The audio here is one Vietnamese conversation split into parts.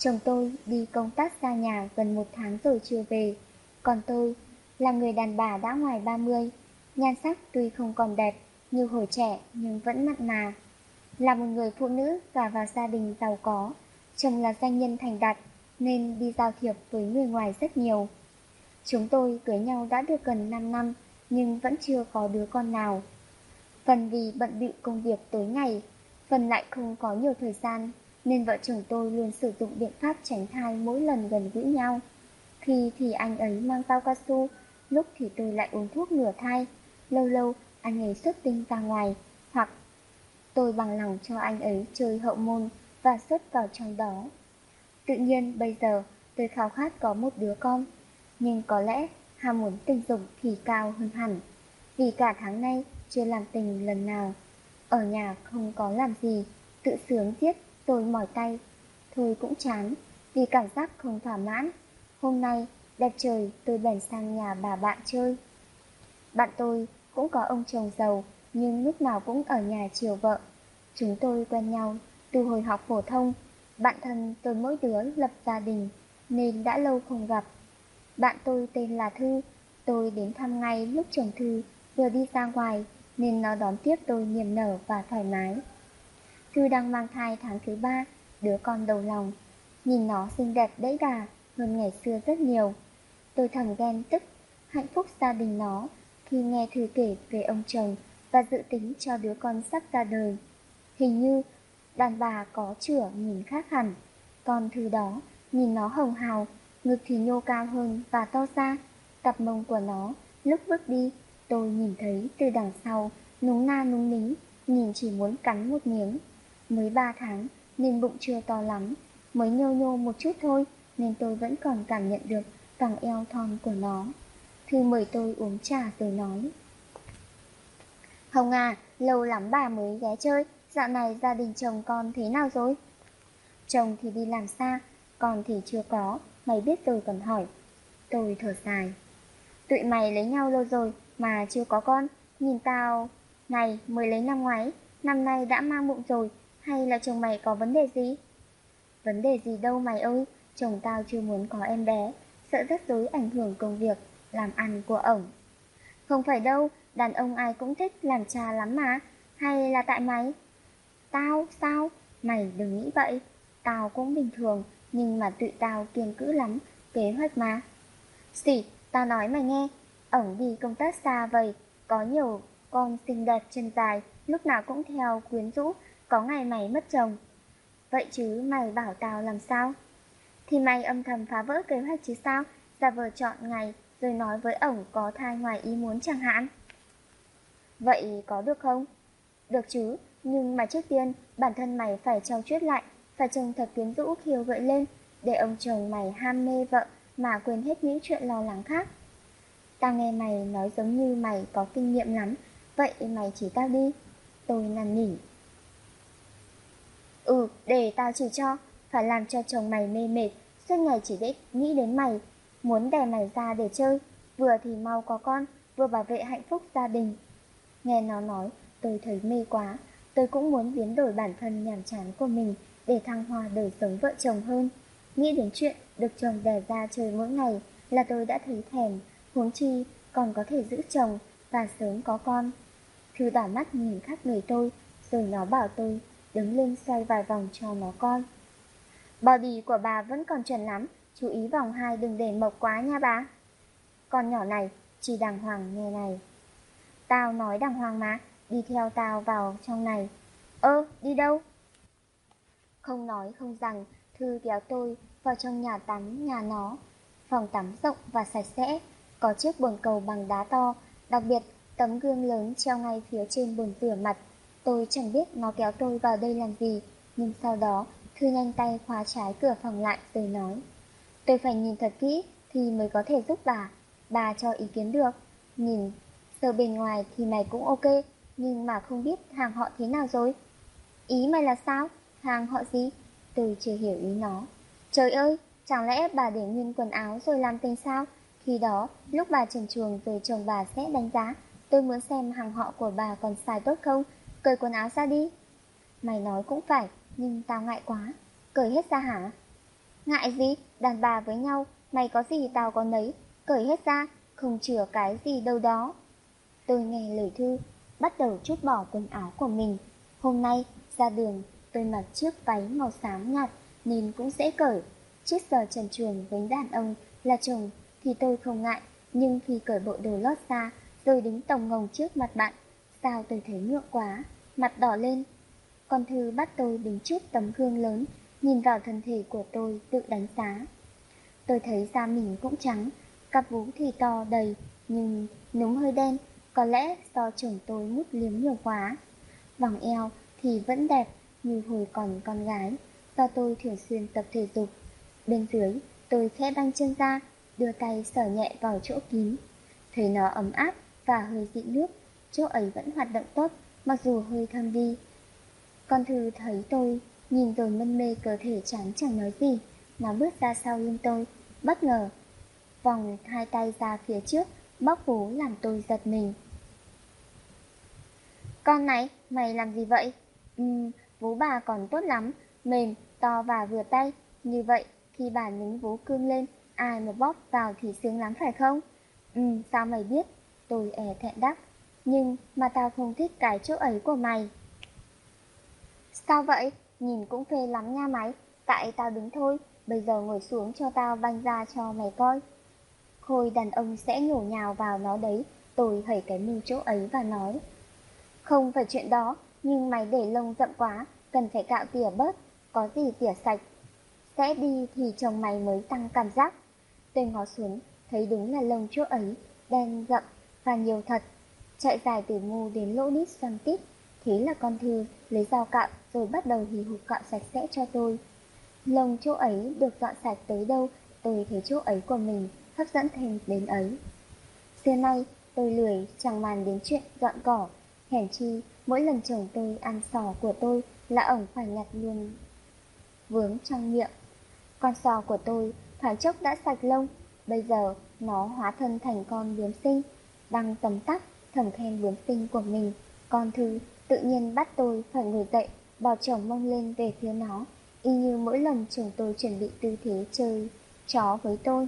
Chồng tôi đi công tác xa nhà gần 1 tháng rồi chưa về. Còn tôi là người đàn bà đã ngoài 30, nhan sắc tuy không còn đẹp như hồi trẻ nhưng vẫn mặn mà. Là một người phụ nữ gả vào gia đình giàu có, chồng là doanh nhân thành đạt nên đi giao thiệp với người ngoài rất nhiều. Chúng tôi cưới nhau đã được gần 5 năm nhưng vẫn chưa có đứa con nào. Phần vì bận bịu công việc tối ngày, phần lại không có nhiều thời gian, nên vợ chồng tôi luôn sử dụng biện pháp tránh thai mỗi lần gần gũi nhau. Khi thì anh ấy mang bao cao su, lúc thì tôi lại uống thuốc ngừa thai. Lâu lâu anh ấy xuất tinh ra ngoài, hoặc tôi bằng lòng cho anh ấy chơi hậu môn và xuất vào trong đó. Tự nhiên bây giờ tôi khao khát có một đứa con, nhưng có lẽ ham muốn tình dục thì cao hơn hẳn. Vì cả tháng nay chưa làm tình lần nào, ở nhà không có làm gì, tự sướng giết tôi mỏi tay. Thôi cũng chán, vì cảm giác không thỏa mãn. Hôm nay đẹp trời tôi bèn sang nhà bà bạn chơi. Bạn tôi cũng có ông chồng giàu, nhưng lúc nào cũng ở nhà chiều vợ. Chúng tôi quen nhau từ hồi học phổ thông. Bạn thân tôi mỗi đứa lập gia đình nên đã lâu không gặp. Bạn tôi tên là Thư. Tôi đến thăm ngay lúc chồng Thư vừa đi ra ngoài nên nó đón tiếp tôi niềm nở và thoải mái. Thư đang mang thai tháng thứ 3, đứa con đầu lòng. Nhìn nó xinh đẹp đẫy đà hơn ngày xưa rất nhiều. Tôi thầm ghen tức hạnh phúc gia đình nó khi nghe Thư kể về ông chồng và dự tính cho đứa con sắp ra đời. Hình như đàn bà có chửa nhìn khác hẳn, còn Thư đó nhìn nó hồng hào, ngực thì nhô cao hơn và to ra. Cặp mông của nó lúc bước đi tôi nhìn thấy từ đằng sau núng na núng nính, nhìn chỉ muốn cắn một miếng. Mới 3 tháng nên bụng chưa to lắm, mới nhô nhô một chút thôi nên tôi vẫn còn cảm nhận được vòng eo thon của nó. Thư mời tôi uống trà rồi nói: Hồng à, lâu lắm bà mới ghé chơi, dạo này gia đình chồng con thế nào rồi? Chồng thì đi làm xa, con thì chưa có, mày biết rồi còn hỏi. Tôi thở dài: Tụi mày lấy nhau lâu rồi mà chưa có con, nhìn tao này mới lấy năm ngoái, năm nay đã mang bụng rồi, hay là chồng mày có vấn đề gì? Vấn đề gì đâu mày ơi, chồng tao chưa muốn có em bé, sợ rắc rối ảnh hưởng công việc, làm ăn của ổng. Không phải đâu, đàn ông ai cũng thích làm cha lắm mà, hay là tại mày? Tao, sao? Mày đừng nghĩ vậy, tao cũng bình thường, nhưng mà tụi tao kiêng cữ lắm, kế hoạch mà. Xỉ, tao nói mày nghe, ổng đi công tác xa vậy, có nhiều con xinh đẹp chân dài, lúc nào cũng theo quyến rũ, có ngày mày mất chồng. Vậy chứ mày bảo tao làm sao? Thì mày âm thầm phá vỡ kế hoạch chứ sao, giả vờ chọn ngày rồi nói với ổng có thai ngoài ý muốn chẳng hạn. Vậy có được không? Được chứ, nhưng mà trước tiên bản thân mày phải trau chuốt lại, phải trông thật quyến rũ khiêu gợi lên, để ông chồng mày ham mê vợ mà quên hết những chuyện lo lắng khác. Tao nghe mày nói giống như mày có kinh nghiệm lắm, vậy mày chỉ tao đi. Tôi năn nỉ. Để tao chỉ cho, phải làm cho chồng mày mê mệt, suốt ngày chỉ để nghĩ đến mày, muốn đè mày ra để chơi, vừa thì mau có con, vừa bảo vệ hạnh phúc gia đình. Nghe nó nói, tôi thấy mê quá, tôi cũng muốn biến đổi bản thân nhàm chán của mình để thăng hoa đời sống vợ chồng hơn. Nghĩ đến chuyện được chồng đè ra chơi mỗi ngày là tôi đã thấy thèm, huống chi còn có thể giữ chồng và sớm có con. Thư đảo mắt nhìn khắp người tôi, rồi nó bảo tôi đứng lên xoay vài vòng cho nó coi. Body của bà vẫn còn chuẩn lắm, chú ý vòng 2 đừng để mộc quá nha bà. Con nhỏ này, chỉ đàng hoàng nghe này. Tao nói đàng hoàng mà, đi theo tao vào trong này. Đi đâu? Không nói không rằng, Thư kéo tôi vào trong nhà tắm nhà nó. Phòng tắm rộng và sạch sẽ, có chiếc bồn cầu bằng đá to, đặc biệt tấm gương lớn treo ngay phía trên bồn rửa mặt. Tôi chẳng biết nó kéo tôi vào đây làm gì, nhưng sau đó Thư nhanh tay khóa trái cửa phòng lại rồi nói: Tôi phải nhìn thật kỹ thì mới có thể giúp bà cho ý kiến được. Nhìn sơ bên ngoài thì mày cũng ok, nhưng mà không biết hàng họ thế nào rồi. Ý mày là sao? Hàng họ gì? Tôi chưa hiểu ý nó. Trời ơi, chẳng lẽ bà để nguyên quần áo rồi làm tình sao? Khi đó, lúc bà trần truồng rồi chồng bà sẽ đánh giá. Tôi muốn xem hàng họ của bà còn xài tốt không? Cởi quần áo ra đi. Mày nói cũng phải, nhưng tao ngại quá. Cởi hết ra hả? Ngại gì, đàn bà với nhau, mày có gì tao có nấy, cởi hết ra, không chừa cái gì đâu đó. Tôi nghe lời Thư, bắt đầu trút bỏ quần áo của mình. Hôm nay, ra đường, tôi mặc chiếc váy màu xám nhạt nên cũng dễ cởi. Chiếc giò trần truồng với đàn ông là chồng thì tôi không ngại, nhưng khi cởi bộ đồ lót ra rồi đứng tồng ngồng trước mặt bạn, sao tôi thấy ngượng quá, mặt đỏ lên. Con Thư bắt tôi đứng trước tấm gương lớn, nhìn vào thân thể của tôi tự đánh giá. Tôi thấy da mình cũng trắng, cặp vú thì to đầy, nhưng núm hơi đen, có lẽ do chồng tôi mút liếm nhiều quá. Vòng eo thì vẫn đẹp như hồi còn con gái, do tôi thường xuyên tập thể dục. Bên dưới, tôi khẽ băng chân ra, đưa tay sờ nhẹ vào chỗ kín. Thấy nó ấm áp và hơi dị nước, chỗ ấy vẫn hoạt động tốt, mặc dù hơi thâm đi. Con Thư thấy tôi, nhìn rồi mân mê cơ thể trắng chẳng nói gì. Nó bước ra sau lưng tôi, bất ngờ vòng hai tay ra phía trước, bóp vú làm tôi giật mình. Con này, mày làm gì vậy? Vú bà còn tốt lắm, mềm, to và vừa tay. Như vậy, khi bà nhấn vú cương lên, ai mà bóp vào thì sướng lắm phải không? Sao mày biết? Tôi thẹn đáp. Nhưng mà tao không thích cái chỗ ấy của mày. Sao vậy? Nhìn cũng phê lắm nha mày. Tại tao đứng thôi, bây giờ ngồi xuống cho tao banh ra cho mày coi. Khôi đàn ông sẽ nhổ nhào vào nó đấy. Tôi hẩy cái mông chỗ ấy và nói. Không phải chuyện đó, nhưng mày để lông rậm quá, cần phải cạo tỉa bớt, có gì tỉa sạch. Sẽ đi thì chồng mày mới tăng cảm giác. Tôi ngó xuống, thấy đúng là lông chỗ ấy, đen rậm và nhiều thật. Chạy dài từ mu đến lỗ đít xoăn tít. Thế là con Thư lấy dao cạo rồi bắt đầu hì hục cạo sạch sẽ cho tôi. Lông chỗ ấy được dọn sạch tới đâu, tôi thấy chỗ ấy của mình hấp dẫn thêm đến ấy. Xưa nay, tôi lười chẳng màng đến chuyện dọn cỏ. Hèn chi, mỗi lần chồng tôi ăn sò của tôi là ổng phải nhặt luôn vướng trong miệng. Con sò của tôi thoáng chốc đã sạch lông, bây giờ nó hóa thân thành con bướm xinh, đang tấm tắc thầm khen bướm xinh của mình. Con Thư tự nhiên bắt tôi phải ngồi dậy, bỏ chồng mông lên về phía nó, y như mỗi lần chồng tôi chuẩn bị tư thế chơi chó với tôi.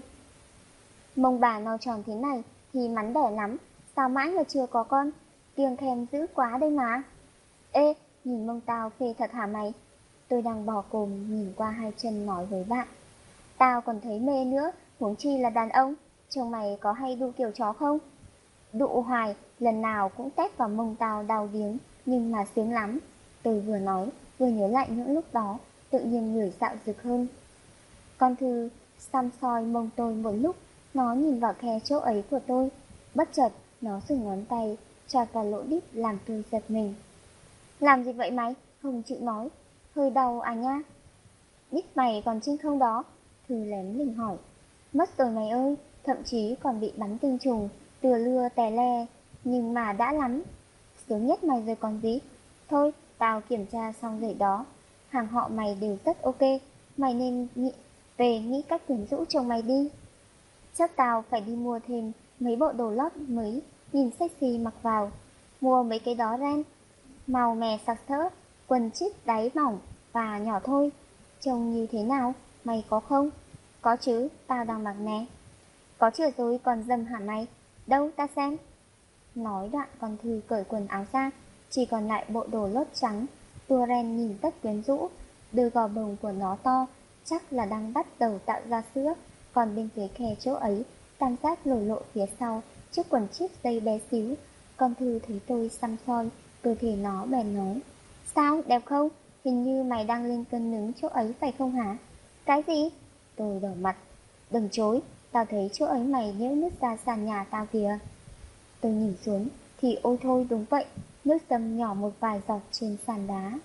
Mông bà no tròn thế này thì mắn đẻ lắm, sao mãi mà chưa có con, kiêng khem dữ quá đây mà. Ê, nhìn mông tao phê thật hả mày? Tôi đang bò cồm nhìn qua hai chân nói với bạn. Tao còn thấy mê nữa, huống chi là đàn ông. Chồng mày có hay đụ kiểu chó không? Đụ hoài, lần nào cũng tét vào mông tao đau điếng, nhưng mà sướng lắm. Tôi vừa nói, vừa nhớ lại những lúc đó, tự nhiên người dạo rực hơn. Con Thư xăm soi mông tôi một lúc, nó nhìn vào khe chỗ ấy của tôi. Bất chợt, nó dùng ngón tay chọt vào lỗ đít làm tôi giật mình. Làm gì vậy mày? Không chịu nói. Hơi đau à nha? Đít mày còn trinh không đó? Thư lén mình hỏi. Mất rồi mày ơi, thậm chí còn bị bắn tinh trùng, từa lưa tè le, nhưng mà đã lắm. Sướng nhất mày rồi còn gì? Thôi, tao kiểm tra xong rồi đó. Hàng họ mày đều rất ok, mày nên về nghĩ cách quyến rũ chồng mày đi. Chắc tao phải đi mua thêm mấy bộ đồ lót mới, nhìn sexy mặc vào. Mua mấy cái đó ren, màu mè sặc sỡ, quần chít đáy mỏng và nhỏ thôi. Trông như thế nào, mày có không? Có chứ, tao đang mặc nè. Có chữa rồi còn dâm hả mày? Đâu ta xem. Nói đoạn con Thư cởi quần áo ra, chỉ còn lại bộ đồ lót trắng. Tua ren nhìn rất quyến rũ, đôi gò bồng của nó to, chắc là đang bắt đầu tạo ra sữa. Còn bên phía khe chỗ ấy, tam giác lộ lộ phía sau, chiếc quần chít dây bé xíu. Con Thư thấy tôi xăm soi, cơ thể nó bèn nói. Sao, đẹp không? Hình như mày đang lên cân nứng chỗ ấy phải không hả? Cái gì? Tôi đỏ mặt. Đừng chối, tao thấy chỗ ấy mày nhễu nước ra sàn nhà tao kìa. Tôi nhìn xuống, thì ôi thôi đúng vậy, nước dâm nhỏ một vài giọt trên sàn đá.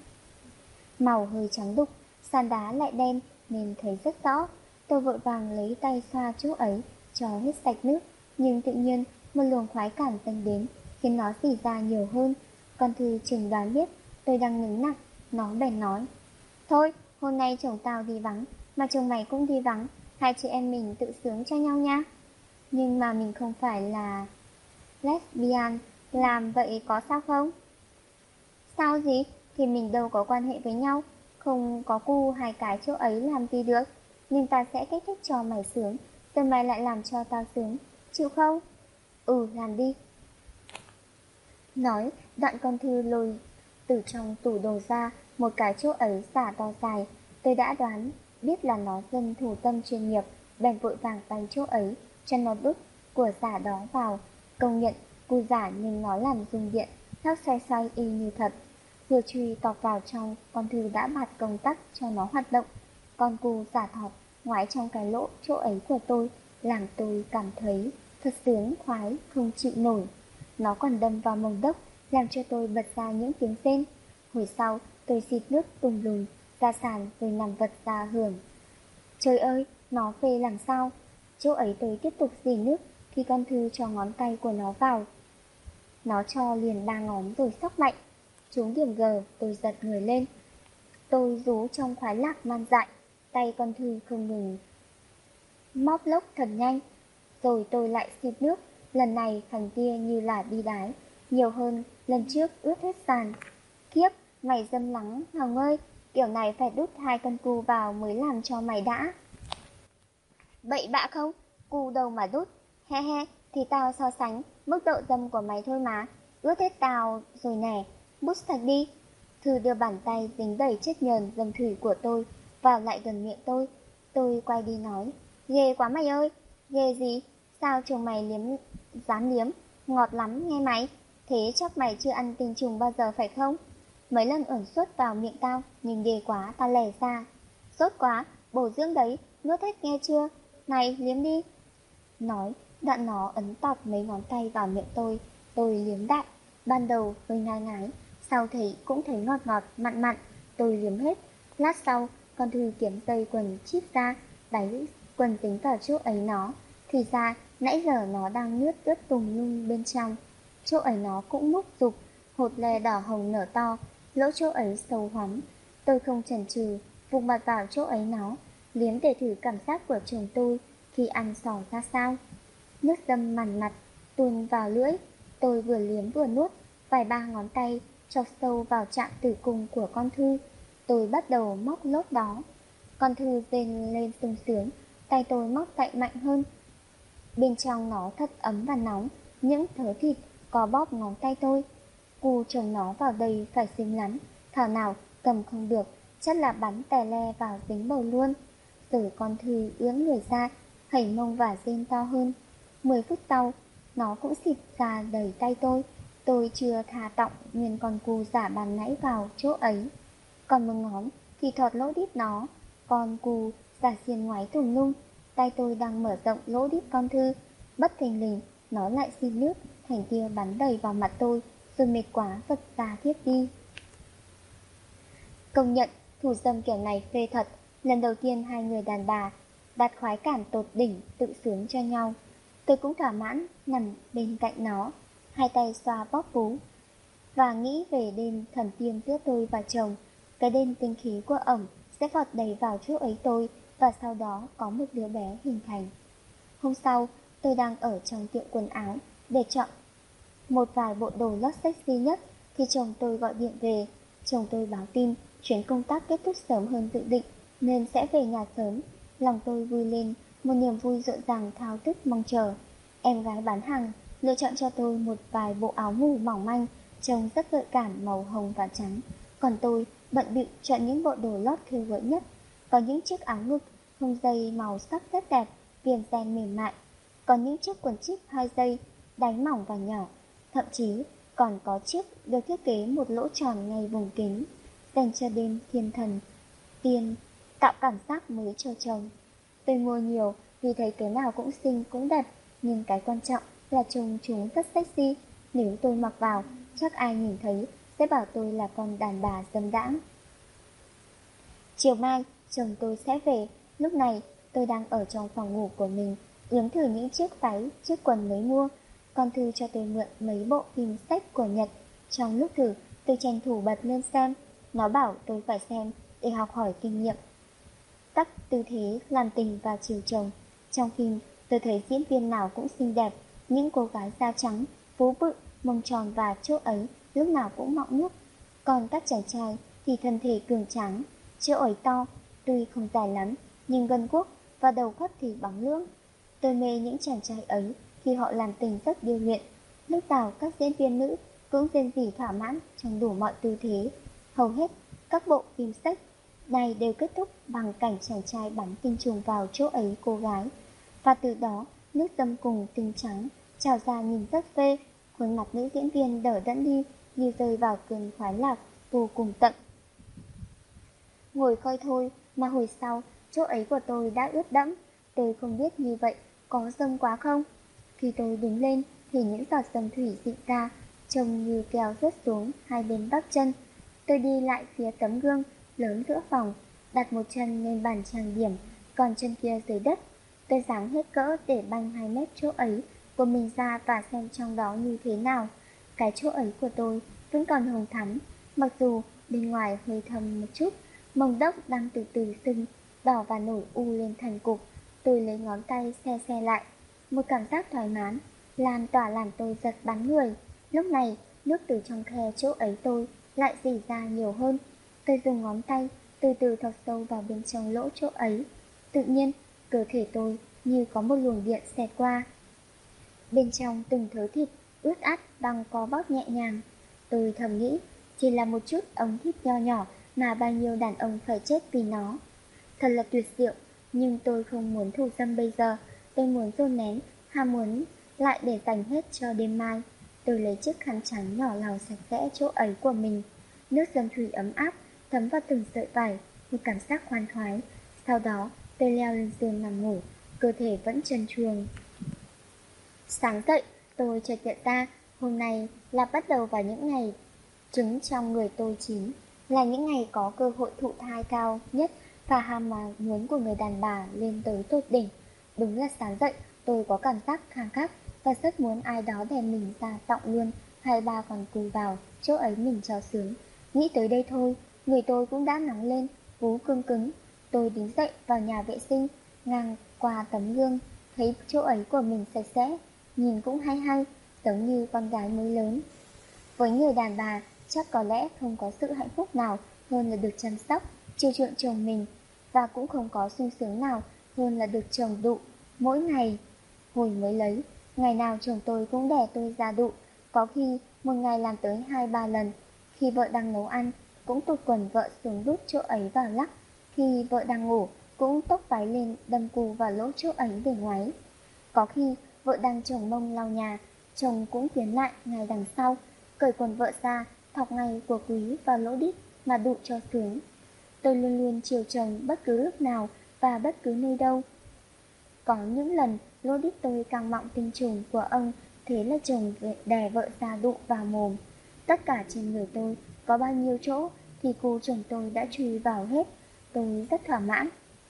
Màu hơi trắng đục, sàn đá lại đen nên thấy rất rõ. Tôi vội vàng lấy tay xoa chỗ ấy, cho hết sạch nước, nhưng tự nhiên một luồng khoái cảm dâng đến, khiến nó rỉ ra nhiều hơn. Con Thư chừng đoán biết tôi đang ngứng nặng, nó bèn nói. Thôi, hôm nay chồng tao đi vắng, mà chồng mày cũng đi vắng, hai chị em mình tự sướng cho nhau nha. Nhưng mà mình không phải là lesbian, làm vậy có sao không? Sao gì? Thì mình đâu có quan hệ với nhau, không có cu hai cái chỗ ấy làm gì được. nhưng ta sẽ kích thích cho mày sướng, rồi mày lại làm cho tao sướng, chịu không? Ừ, làm đi. Nói, đoạn con Thư lôi từ trong tủ đồ ra một cái chỗ ấy xả to dài. Tôi đã đoán biết là nó dân thủ tâm chuyên nghiệp, bèn vội vàng đánh chỗ ấy, cho nó đút của giả đó vào. Công nhận, cù giả nhưng nó làm dùng điện, thác xoay xoay y như thật. Vừa chui tọt vào trong, con Thư đã bạt công tắc cho nó hoạt động. Con cù giả thọt ngoái trong cái lỗ chỗ ấy của tôi, làm tôi cảm thấy thật sướng khoái, không chịu nổi. Nó còn đâm vào mông đốc, làm cho tôi bật ra những tiếng rên. Hồi sau, tôi xịt nước tùng lùn, ra sàn rồi nằm vật ra hưởng. Trời ơi, nó phê làm sao? Chỗ ấy tôi tiếp tục xì nước khi con Thư cho ngón tay của nó vào. Nó cho liền 3 ngón rồi sóc mạnh. Trúng điểm G, tôi giật người lên. Tôi rú trong khoái lạc man dại, tay con Thư không ngừng móc lốc thật nhanh. Rồi tôi lại xịt nước, lần này thành tia như là đi đái, nhiều hơn lần trước ướt hết sàn. Kiếp, mày dâm lắng, Hồng ơi, kiểu này phải đút 2 con cu vào mới làm cho mày đã. Bậy bạ không? Cu đâu mà đút. He he, thì tao so sánh mức độ dâm của mày thôi mà. Ướt hết tao rồi nè, bút sạch đi. Thư đưa bàn tay dính đầy chất nhờn dâm thủy của tôi vào lại gần miệng tôi. Tôi quay đi nói, ghê quá mày ơi. Ghê gì? Sao chồng mày dám liếm? Ngọt lắm nghe mày. Thế chắc mày chưa ăn tinh trùng bao giờ phải không? Mấy lần ẩn suất vào miệng tao, nhưng ghê quá tao lẻ ra. Sốt quá, bổ dưỡng đấy, nuốt hết nghe chưa? Này, liếm đi. Nói, đoạn nó ấn tọt mấy ngón tay vào miệng tôi liếm đại. Ban đầu hơi ngai ngái, sau cũng thấy ngọt ngọt, mặn mặn, tôi liếm hết. Lát sau, con Thư kiếm dây quần chít ra, đáy quần tính vào chỗ ấy nó. Thì ra, nãy giờ nó đang nuốt ướt tùng lung bên trong. Chỗ ấy nó cũng múc dục, hột lè đỏ hồng nở to, lỗ chỗ ấy sâu hoắm. Tôi không chần chừ, vụt mặt vào chỗ ấy nó, liếm để thử cảm giác của chồng tôi khi ăn sò ra sao. Nước dâm mằn mặt, tuôn vào lưỡi, tôi vừa liếm vừa nuốt, vài ba ngón tay chọc sâu vào trạng tử cung của con Thư. Tôi bắt đầu móc lốt đó. Con Thư rên lên sung sướng, tay tôi móc cạnh mạnh hơn. Bên trong nó thật ấm và nóng, những thớ thịt có bóp ngón tay tôi. Cu chồng nó vào đây phải xinh lắm, thảo nào cầm không được, chắc là bắn tè le vào dính bầu luôn. Rồi con Thư ưỡn người ra, hẩy mông và rên to hơn. 10 phút sau, nó cũng xịt ra đầy tay tôi. Tôi chưa thà tọng nguyên con cu giả bàn nãy vào chỗ ấy. Còn một ngón thì thọt lỗ đít nó. Con cu giả xiên ngoái tùm lung. Tay tôi đang mở rộng lỗ đít con Thư. Bất thình lình, nó lại xin nước, thành tia bắn đầy vào mặt tôi, rồi mệt quá vật ra thiếp đi. Công nhận, thủ dâm kiểu này phê thật. Lần đầu tiên hai người đàn bà đạt khoái cảm tột đỉnh tự sướng cho nhau. Tôi cũng thỏa mãn nằm bên cạnh nó, hai tay xoa bóp vú và nghĩ về đêm thần tiên giữa tôi và chồng. Cái đêm tinh khí của ổng sẽ vọt đầy vào chỗ ấy tôi, và sau đó có một đứa bé hình thành. Hôm sau, tôi đang ở trong tiệm quần áo để chọn một vài bộ đồ lót sexy nhất thì chồng tôi gọi điện về. Chồng tôi báo tin chuyến công tác kết thúc sớm hơn dự định nên sẽ về nhà sớm. Lòng tôi vui lên, một niềm vui rộn ràng thao thức mong chờ. Em gái bán hàng lựa chọn cho tôi một vài bộ áo ngủ mỏng manh, trông rất gợi cảm màu hồng và trắng. Còn tôi bận bịu chọn những bộ đồ lót khêu gợi nhất. Có những chiếc áo ngực không dây màu sắc rất đẹp, viền ren mềm mại. Có những chiếc quần chip 2 dây, đáy mỏng và nhỏ. Thậm chí còn có chiếc được thiết kế một lỗ tròn ngay vùng kính, dành cho đêm thiên thần tiên, tạo cảm giác mới cho chồng. Tôi mua nhiều vì thấy cái nào cũng xinh cũng đẹp, nhưng cái quan trọng là trông chúng rất sexy. Nếu tôi mặc vào, chắc ai nhìn thấy sẽ bảo tôi là con đàn bà dâm đãng. Chiều mai, chồng tôi sẽ về. Lúc này, tôi đang ở trong phòng ngủ của mình, ướm thử những chiếc váy, chiếc quần mới mua. Con Thư cho tôi mượn mấy bộ phim sách của Nhật. Trong lúc thử, tôi tranh thủ bật lên xem. Nó bảo tôi phải xem để học hỏi kinh nghiệm các tư thế làm tình và chiều chồng. Trong phim, tôi thấy diễn viên nào cũng xinh đẹp, những cô gái da trắng, vú bự, mông tròn và chỗ ấy lúc nào cũng mọng nước. Còn các chàng trai thì thân thể cường tráng, chỗ ấy to, tuy không dài lắm, nhưng gân guốc và đầu quắt thì bóng lưỡng. Tôi mê những chàng trai ấy khi họ làm tình rất điêu luyện. Lúc nào các diễn viên nữ cũng rên rỉ thỏa mãn trong đủ mọi tư thế. Hầu hết các bộ phim sách này đều kết thúc bằng cảnh chàng trai bắn tinh trùng vào chỗ ấy cô gái. Và từ đó, nước dâm cùng tinh trắng trào ra nhìn rất phê, khuôn mặt nữ diễn viên đờ đẫn đi như rơi vào cơn khoái lạc vô cùng tận. Ngồi coi thôi mà hồi sau, chỗ ấy của tôi đã ướt đẫm. Tôi không biết như vậy có dâm quá không. Khi tôi đứng lên thì những giọt dâm thủy dịn ra, trông như kèo rớt xuống hai bên bắp chân. Tôi đi lại phía tấm gương lớn giữa phòng, đặt một chân lên bàn trang điểm, còn chân kia dưới đất. Tôi giáng hết cỡ để banh 2 mét chỗ ấy của mình ra và xem trong đó như thế nào. Cái chỗ ấy của tôi vẫn còn hồng thắm, mặc dù bên ngoài hơi thâm một chút, mông đốc đang từ từ sưng, đỏ và nổi u lên thành cục. Tôi lấy ngón tay xe lại. Một cảm giác thoải mái lan tỏa làm tôi giật bắn người. Lúc này, nước từ trong khe chỗ ấy tôi lại rỉ ra nhiều hơn. Tôi dùng ngón tay từ từ thọc sâu vào bên trong lỗ chỗ ấy. Tự nhiên, cơ thể tôi như có một luồng điện xẹt qua. Bên trong từng thớ thịt ướt át đang co bóp nhẹ nhàng. Tôi thầm nghĩ, chỉ là một chút ống thịt nho nhỏ mà bao nhiêu đàn ông phải chết vì nó. Thật là tuyệt diệu, nhưng tôi không muốn thủ dâm bây giờ. Tôi muốn dồn nén, ham muốn lại để dành hết cho đêm mai. Tôi lấy chiếc khăn trắng nhỏ lau sạch sẽ chỗ ấy của mình. Nước dâm thủy ấm áp thấm vào từng sợi vải, một cảm giác khoan khoái. Sau đó tôi leo lên giường nằm ngủ, cơ thể vẫn trần truồng. Sáng dậy, tôi chợt nhận ra hôm nay là bắt đầu vào những ngày trứng trong người tôi chín, là những ngày có cơ hội thụ thai cao nhất và ham muốn của người đàn bà lên tới tột đỉnh. Đúng là sáng dậy, tôi có cảm giác khang khát và rất muốn ai đó đè mình ra tọng luôn, hai ba còn cù vào chỗ ấy mình cho sướng. Nghĩ tới đây thôi, người tôi cũng đã nóng lên, vú cương cứng. Tôi đứng dậy vào nhà vệ sinh, ngang qua tấm gương, thấy chỗ ấy của mình sạch sẽ, nhìn cũng hay hay, giống như con gái mới lớn. Với người đàn bà, chắc có lẽ không có sự hạnh phúc nào hơn là được chăm sóc, chiều chuộng chồng mình, và cũng không có sung sướng nào hơn là được chồng đụ mỗi ngày. Hồi mới lấy, ngày nào chồng tôi cũng đẻ tôi ra đụ, có khi một ngày làm tới 2-3 lần. Khi vợ đang nấu ăn, cũng tụt quần vợ xuống đút chỗ ấy vào lắc. Khi vợ đang ngủ, cũng tốc váy lên đâm cù vào lỗ chỗ ấy để ngoáy. Có khi vợ đang chồng mông lau nhà, chồng cũng tiến lại ngay đằng sau, cởi quần vợ ra, thọc ngay của quý vào lỗ đít mà đụ cho sướng. Tôi luôn luôn chiều chồng bất cứ lúc nào và bất cứ nơi đâu. Có những lần lỗ đít tôi càng mọng tinh trùng của ông, thế là chồng đè vợ ra đụ vào mồm. Tất cả trên người tôi có bao nhiêu chỗ thì cô chồng tôi đã chui vào hết. Tôi rất thỏa mãn.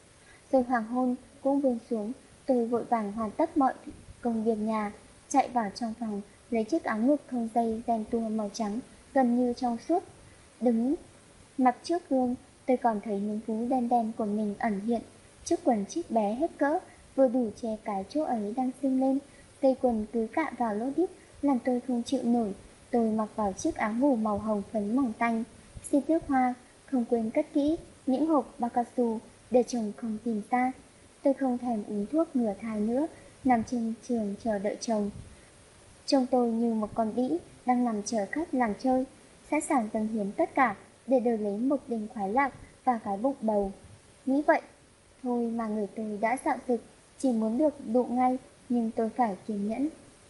Rồi hoàng hôn cũng buông xuống, tôi vội vàng hoàn tất mọi công việc nhà, chạy vào trong phòng, lấy chiếc áo ngực không dây ren tua màu trắng, gần như trong suốt. Đứng mặt trước gương, tôi còn thấy miếng vú đen đen của mình ẩn hiện. Chiếc quần chiếc bé hết cỡ, vừa đủ che cái chỗ ấy đang sưng lên. Dây quần cứ cạn vào lỗ đít, làm tôi không chịu nổi. Tôi mặc vào chiếc áo ngủ màu hồng phấn mỏng tanh, xịt nước hoa, không quên cất kỹ những hộp bao cao su để chồng không tìm ra. Tôi không thèm uống thuốc ngừa thai nữa, nằm trên giường chờ đợi chồng. Trông tôi như một con đĩ đang nằm chờ khách làng chơi, sẵn sàng dâng hiến tất cả để đổi lấy một đêm khoái lạc và cái bụng bầu. Nghĩ vậy thôi mà người tôi đã dạo dực, chỉ muốn được đụ ngay, nhưng tôi phải kiên nhẫn.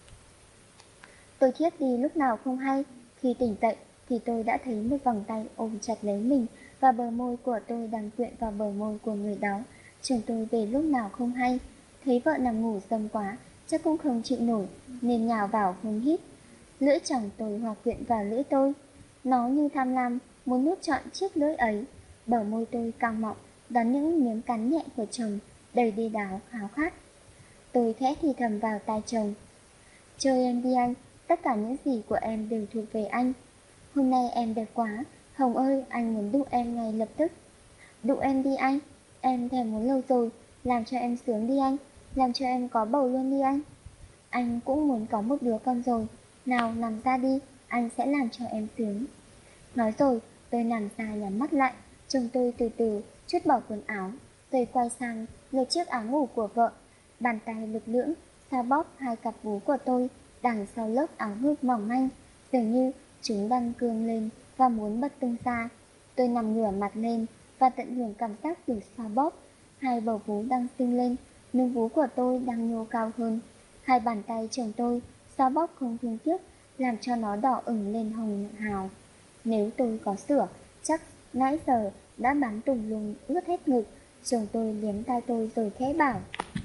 Tôi thiếp đi lúc nào không hay. Khi tỉnh dậy thì tôi đã thấy một vòng tay ôm chặt lấy mình, và bờ môi của tôi đang quyện vào bờ môi của người đó. Chồng tôi về lúc nào không hay, thấy vợ nằm ngủ dâm quá, chắc cũng không chịu nổi, nên nhào vào hôn hít. Lưỡi chồng tôi hòa quyện vào lưỡi tôi. Nó như tham lam, muốn nuốt trọn chiếc lưỡi ấy. Bờ môi tôi căng mọng, đón những miếng cắn nhẹ của chồng, đầy đê đáo khao khát. Tôi khẽ thì thầm vào tai chồng. Chơi em đi anh, tất cả những gì của em đều thuộc về anh. Hôm nay em đẹp quá, Hồng ơi, anh muốn đụ em ngay lập tức. Đụ em đi anh, em thèm muốn lâu rồi, làm cho em sướng đi anh, làm cho em có bầu luôn đi anh. Anh cũng muốn có một đứa con rồi, nào nằm ra đi, anh sẽ làm cho em sướng. Nói rồi, tôi nằm ra nhắm mắt lại, chồng tôi từ từ trút bỏ quần áo. Tôi quay sang lột chiếc áo ngủ của vợ, bàn tay lực lưỡng xoa bóp hai cặp vú của tôi đằng sau lớp áo ngực mỏng manh, dường như chúng đang cương lên và muốn bật tung ra. Tôi nằm ngửa mặt lên và tận hưởng cảm giác được xoa bóp. Hai bầu vú đang sưng lên, nương vú của tôi đang nhô cao hơn. Hai bàn tay chồng tôi xoa bóp không thương tiếc, làm cho nó đỏ ửng lên hồng hào. Nếu tôi có sữa, chắc nãy giờ đã bắn tùm lum ướt hết ngực. Chồng tôi liếm tai tôi rồi khẽ bảo: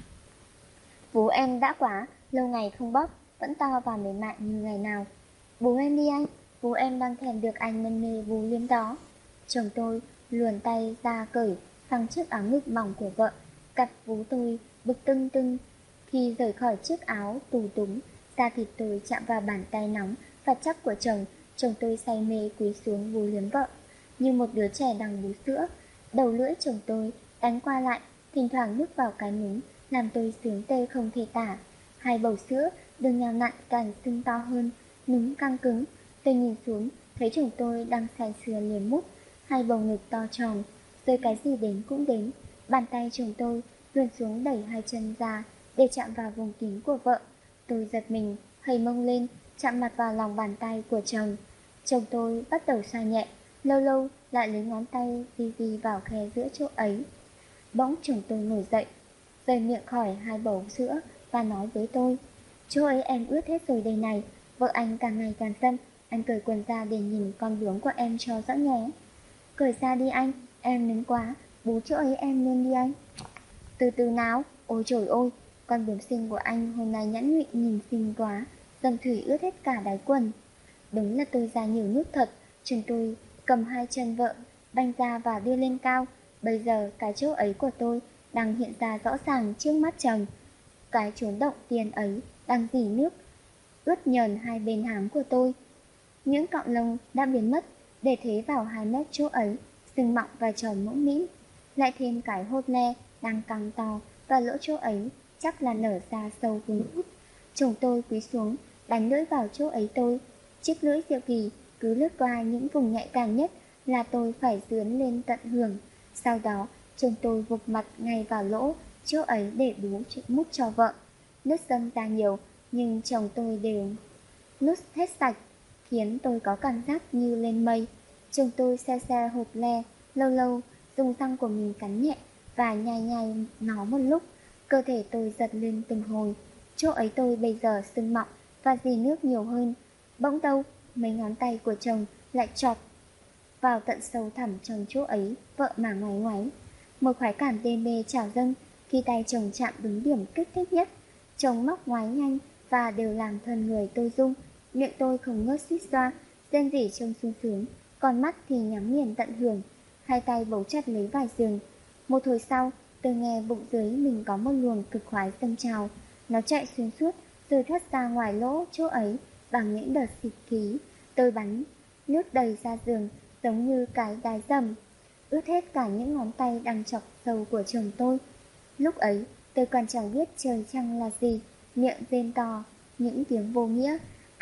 "Vú em đã quá, lâu ngày không bóp, vẫn to và mềm mại như ngày nào. Bú em đi anh, vú em đang thèm được anh mân mê vú liếm đó." Chồng tôi luồn tay ra cởi phăng chiếc áo ngực mỏng của vợ, cặp vú tôi bực tưng tưng. Khi rời khỏi chiếc áo tù túng, da thịt tôi chạm vào bàn tay nóng và chắc của chồng. Chồng tôi say mê cúi xuống vú liếm vợ, như một đứa trẻ đang bú sữa. Đầu lưỡi chồng tôi đánh qua lại, thỉnh thoảng nước vào cái núm, làm tôi sướng tê không thể tả. Hai bầu sữa đường nhào nặn càng sưng to hơn, núm căng cứng. Tôi nhìn xuống, thấy chồng tôi đang say sưa liếm mút hai bầu ngực to tròn, rồi cái gì đến cũng đến. Bàn tay chồng tôi vươn xuống đẩy hai chân ra để chạm vào vùng kín của vợ. Tôi giật mình, hầy mông lên, chạm mặt vào lòng bàn tay của chồng. Chồng tôi bắt đầu xoa nhẹ, lâu lâu lại lấy ngón tay di vào khe giữa chỗ ấy. Bỗng chồng tôi ngồi dậy, rời miệng khỏi hai bầu sữa và nói với tôi: "Chỗ ấy em ướt hết rồi đây này, vợ anh càng ngày càng xâm, anh cởi quần ra để nhìn con bướm của em cho rõ nhé." "Cởi ra đi anh, em nứng quá, bú chỗ ấy em luôn đi anh." "Từ từ nào, ôi trời ơi, con bướm xinh của anh hôm nay nhẵn nhụy nhìn xinh quá, dòng thủy ướt hết cả đáy quần." Đúng là tôi ra nhiều nước thật. Chồng tôi cầm hai chân vợ banh ra và đưa lên cao. Bây giờ cái chỗ ấy của tôi đang hiện ra rõ ràng trước mắt chồng. Cái chốn động tiền ấy đang rỉ nước ướt nhờn hai bên háng của tôi. Những cọng lông đã biến mất, để thế vào hai mép chỗ ấy, sừng mọng và tròn mũm mĩm. Lại thêm cái hột le đang căng to và lỗ chỗ ấy chắc là nở ra sâu hun hút. Chồng tôi cúi xuống, đánh lưỡi vào chỗ ấy tôi. Chiếc lưỡi diệu kỳ cứ lướt qua những vùng nhạy cảm nhất là tôi phải dướn lên tận hưởng. Sau đó, chồng tôi vụt mặt ngay vào lỗ chỗ ấy để bú mút cho vợ. Nước dâng ra nhiều, nhưng chồng tôi đều nuốt hết sạch, khiến tôi có cảm giác như lên mây. Chồng tôi xe xe hột le, lâu lâu dùng răng của mình cắn nhẹ và nhai nhai nó một lúc. Cơ thể tôi giật lên từng hồi. Chỗ ấy tôi bây giờ sưng mọng và dì nước nhiều hơn. Bỗng đâu, mấy ngón tay của chồng lại chọt vào tận sâu thẳm trong chỗ ấy, vợ mà ngoáy ngoáy. Một khoái cảm đê mê trào dâng khi tay chồng chạm đúng điểm kích thích nhất. Chồng móc ngoáy nhanh và đều làm thân người tôi rung. Miệng tôi không ngớt suýt xoa, rên rỉ trông sung sướng, còn mắt thì nhắm nghiền tận hưởng. Hai tay bấu chặt lấy vải giường. Một hồi sau, tôi nghe bụng dưới mình có một luồng cực khoái dâng trào. Nó chạy xuyên suốt, rồi thoát ra ngoài lỗ chỗ ấy bằng những đợt xịt khí. Tôi bắn nước đầy ra giường, giống như cái đái dầm, ướt hết cả những ngón tay đang chọc sâu của chồng tôi. Lúc ấy, tôi còn chẳng biết trời trăng là gì, miệng rên to những tiếng vô nghĩa.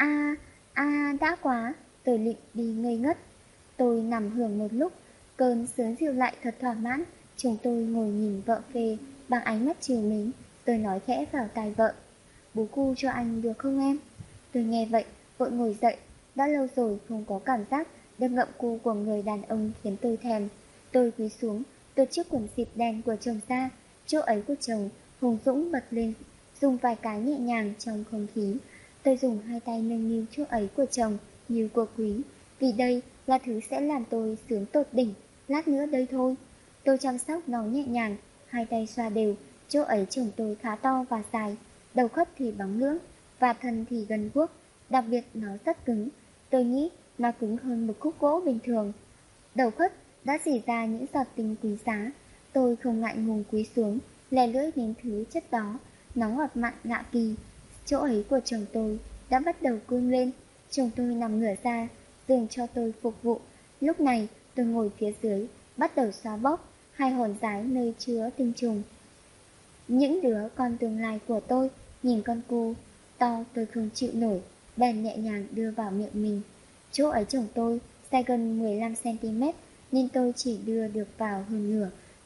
Đã quá, tôi lịm đi ngây ngất. Tôi nằm hưởng một lúc, cơn sướng dịu lại thật thỏa mãn. Chồng tôi ngồi nhìn vợ phê bằng ánh mắt trìu mến. Tôi nói khẽ vào tai vợ: "Bú cu cho anh được không em?" Tôi nghe vậy, vội ngồi dậy. Đã lâu rồi không có cảm giác được ngậm cu của người đàn ông khiến tôi thèm. Tôi cúi xuống, tuột chiếc quần xịt đen của chồng ra. Chỗ ấy của chồng hùng dũng bật lên, dùng vài cái nhẹ nhàng trong không khí. Tôi dùng hai tay nâng niu chỗ ấy của chồng như của quý, vì đây là thứ sẽ làm tôi sướng tột đỉnh. Lát nữa đây thôi. Tôi chăm sóc nó nhẹ nhàng, hai tay xoa đều. Chỗ ấy chồng tôi khá to và dài, đầu khớp thì bóng lưỡng và thân thì gần guốc. Đặc biệt nó rất cứng. Tôi nghĩ nó cứng hơn một khúc gỗ bình thường. Đầu khớp đã rỉ ra những giọt tinh quý giá. Tôi không ngại ngùng cúi xuống, lè lưỡi đến thứ chất đó. Nó ngọt mặn lạ kỳ. Chỗ ấy của chồng tôi đã bắt đầu cương lên. Chồng tôi nằm ngửa ra, giường cho tôi phục vụ. Lúc này tôi ngồi phía dưới, bắt đầu xoa bóp hai hòn rái nơi chứa tinh trùng. Những đứa con tương lai của tôi nhìn con cu to tôi không chịu nổi, bèn nhẹ nhàng đưa vào miệng mình. Chỗ ấy chồng tôi dài gần 15 cm nên tôi chỉ đưa được vào hơn nửa.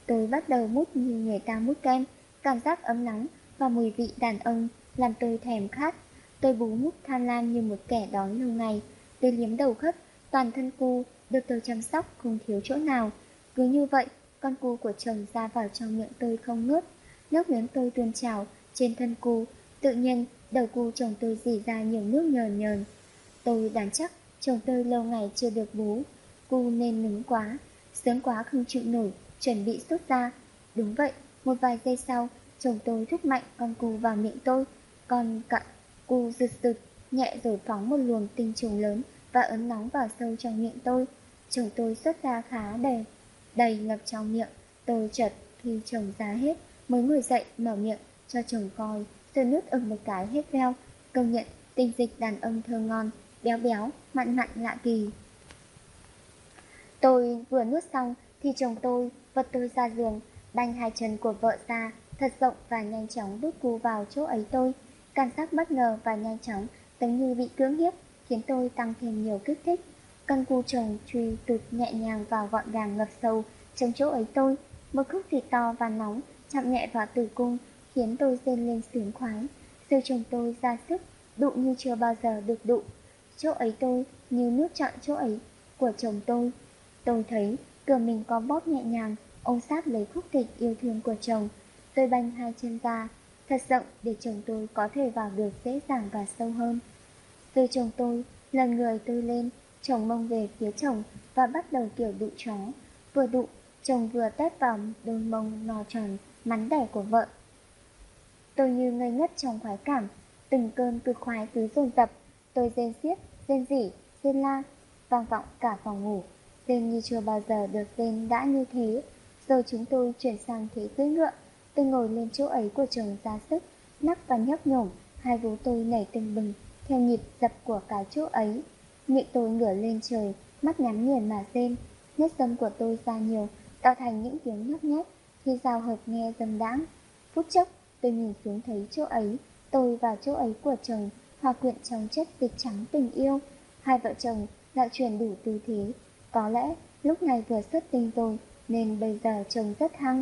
Tôi bắt đầu mút như người ta mút kem, cảm giác ấm nóng và mùi vị đàn ông làm tôi thèm khát. Tôi bú mút tham lam như một kẻ đói lâu ngày. Tôi liếm đầu khất, toàn thân cu được tôi chăm sóc không thiếu chỗ nào. Cứ như vậy, con cu của chồng ra vào trong miệng tôi không ngớt. Nước miếng tôi tuôn trào trên thân cu. Tự nhiên, đầu cu chồng tôi rỉ ra nhiều nước nhờn nhờn. Tôi đoán chắc chồng tôi lâu ngày chưa được bú. Cu nên nứng quá, sướng quá không chịu nổi, chuẩn bị sút ra. Đúng vậy, một vài giây sau, chồng tôi thúc mạnh con cu vào miệng tôi. Con cặn cu rụt rụt, nhẹ rồi phóng một luồng tinh trùng lớn và ấm nóng vào sâu trong miệng tôi. Chồng tôi xuất ra khá đầy, đầy ngập trong miệng. Tôi chợt khi chồng ra hết, mới ngồi dậy mở miệng cho chồng coi, rồi nuốt một cái hết veo. Công nhận tinh dịch đàn ông thơ ngon, béo béo, mặn mặn lạ kỳ. Tôi vừa nuốt xong thì chồng tôi vật tôi ra giường, đanh hai chân của vợ ra thật rộng và nhanh chóng đút cu vào chỗ ấy tôi. Cảm giác bất ngờ và nhanh chóng giống như bị cưỡng hiếp khiến tôi tăng thêm nhiều kích thích. Con cu chồng truy tụt nhẹ nhàng vào gọn gàng ngập sâu trong chỗ ấy tôi. Một khúc thịt to và nóng chạm nhẹ vào tử cung khiến tôi rên lên sướng khoái. Sư chồng tôi ra sức đụ như chưa bao giờ được đụ. Chỗ ấy tôi như nước trọn chỗ ấy của chồng tôi. Tôi thấy cửa mình có bóp nhẹ nhàng, ôm sát lấy khúc thịt yêu thương của chồng. Tôi banh hai chân ra, thật rộng để chồng tôi có thể vào được dễ dàng và sâu hơn. Rồi chồng tôi lần người tôi lên, chồng mông về phía chồng và bắt đầu kiểu đụ chó. Vừa đụ, chồng vừa tét vào đôi mông no tròn, mắn đẻ của vợ. Tôi như ngây ngất trong khoái cảm, từng cơn cực khoái cứ dồn dập. Tôi rên xiết, rên rỉ, rên la, vang vọng cả phòng ngủ. Rên như chưa bao giờ được rên đã như thế. Rồi chúng tôi chuyển sang thế cưỡi ngựa. Tôi ngồi lên chỗ ấy của chồng ra sức, nắc và nhấp nhổm, hai vú tôi nảy tưng bừng theo nhịp dập của cái chỗ ấy. Miệng tôi ngửa lên trời, mắt nhắm nghiền mà rên. Nước dâm của tôi ra nhiều, tạo thành những tiếng nhấp nhép khi giao hợp nghe dâm đãng. Phút chốc, tôi nhìn xuống thấy chỗ ấy, tôi và chỗ ấy của chồng hòa quyện trong chất dịch trắng tình yêu. Hai vợ chồng lại chuyển đủ tư thế. Có lẽ lúc này vừa xuất tinh rồi, nên bây giờ chồng rất hăng.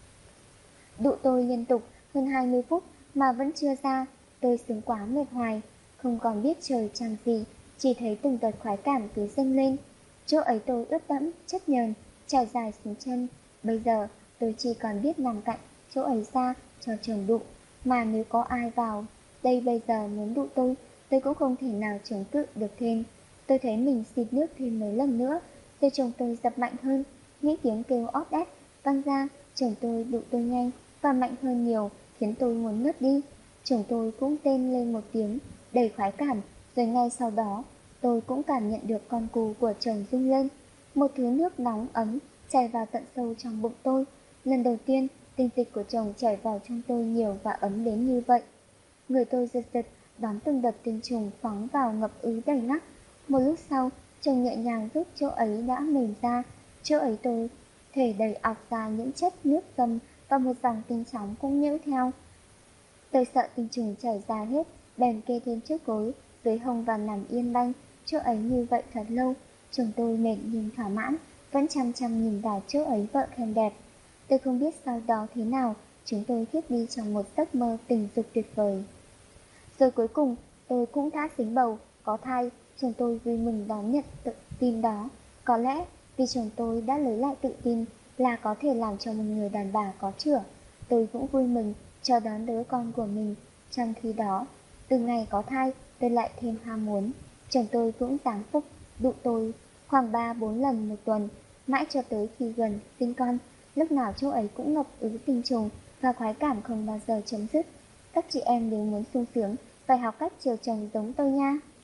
Đụ tôi liên tục hơn 20 phút mà vẫn chưa ra. Tôi sướng quá mệt hoài, không còn biết trời trăng gì, chỉ thấy từng đợt khoái cảm cứ dâng lên. Chỗ ấy tôi ướt đẫm, chất nhờn, trải dài xuống chân. Bây giờ tôi chỉ còn biết nằm cạnh chỗ ấy ra cho chồng đụ. Mà nếu có ai vào đây bây giờ muốn đụ tôi cũng không thể nào chống cự được thêm. Tôi thấy mình xịt nước thêm mấy lần nữa, rồi chồng tôi dập mạnh hơn. Những tiếng kêu ót ép vang ra, chồng tôi đụ tôi nhanh và mạnh hơn nhiều, khiến tôi muốn ngất đi. Chồng tôi cũng rên lên một tiếng đầy khoái cảm, rồi ngay sau đó tôi cũng cảm nhận được con cù của chồng rung lên. Một thứ nước nóng ấm chảy vào tận sâu trong bụng tôi. Lần đầu tiên tinh dịch của chồng chảy vào trong tôi nhiều và ấm đến như vậy. Người tôi giật giật đón từng đợt tinh trùng phóng vào ngập ứ đầy nắp. Một lúc sau, chồng nhẹ nhàng giúp chỗ ấy đã mềm ra. Chỗ ấy tôi thể đầy ọc ra những chất nước dâm và một dòng tinh trắng cũng nhễu theo. Tôi sợ tinh trùng chảy ra hết, bèn kê thêm chiếc gối dưới hông và nằm yên banh. Chỗ ấy như vậy thật lâu. Chồng tôi mệt nhưng thỏa mãn, vẫn chăm chăm nhìn vào chỗ ấy vợ khen đẹp. Tôi không biết sau đó thế nào, chúng tôi thiếp đi trong một giấc mơ tình dục tuyệt vời. Rồi cuối cùng, tôi cũng đã sinh bầu, có thai. Chồng tôi vui mừng đón nhận tự tin đó. Có lẽ vì chồng tôi đã lấy lại tự tin là có thể làm cho một người đàn bà có chửa. Tôi cũng vui mừng chờ đón đứa con của mình. Trong khi đó, từ ngày có thai, tôi lại thêm ham muốn. Chồng tôi cũng giáng phúc đụ tôi khoảng 3-4 lần một tuần, mãi cho tới khi gần sinh con. Lúc nào chỗ ấy cũng ngập ứ tinh trùng và khoái cảm không bao giờ chấm dứt. Các chị em đều muốn sung sướng, phải học cách chiều chồng giống tôi nha.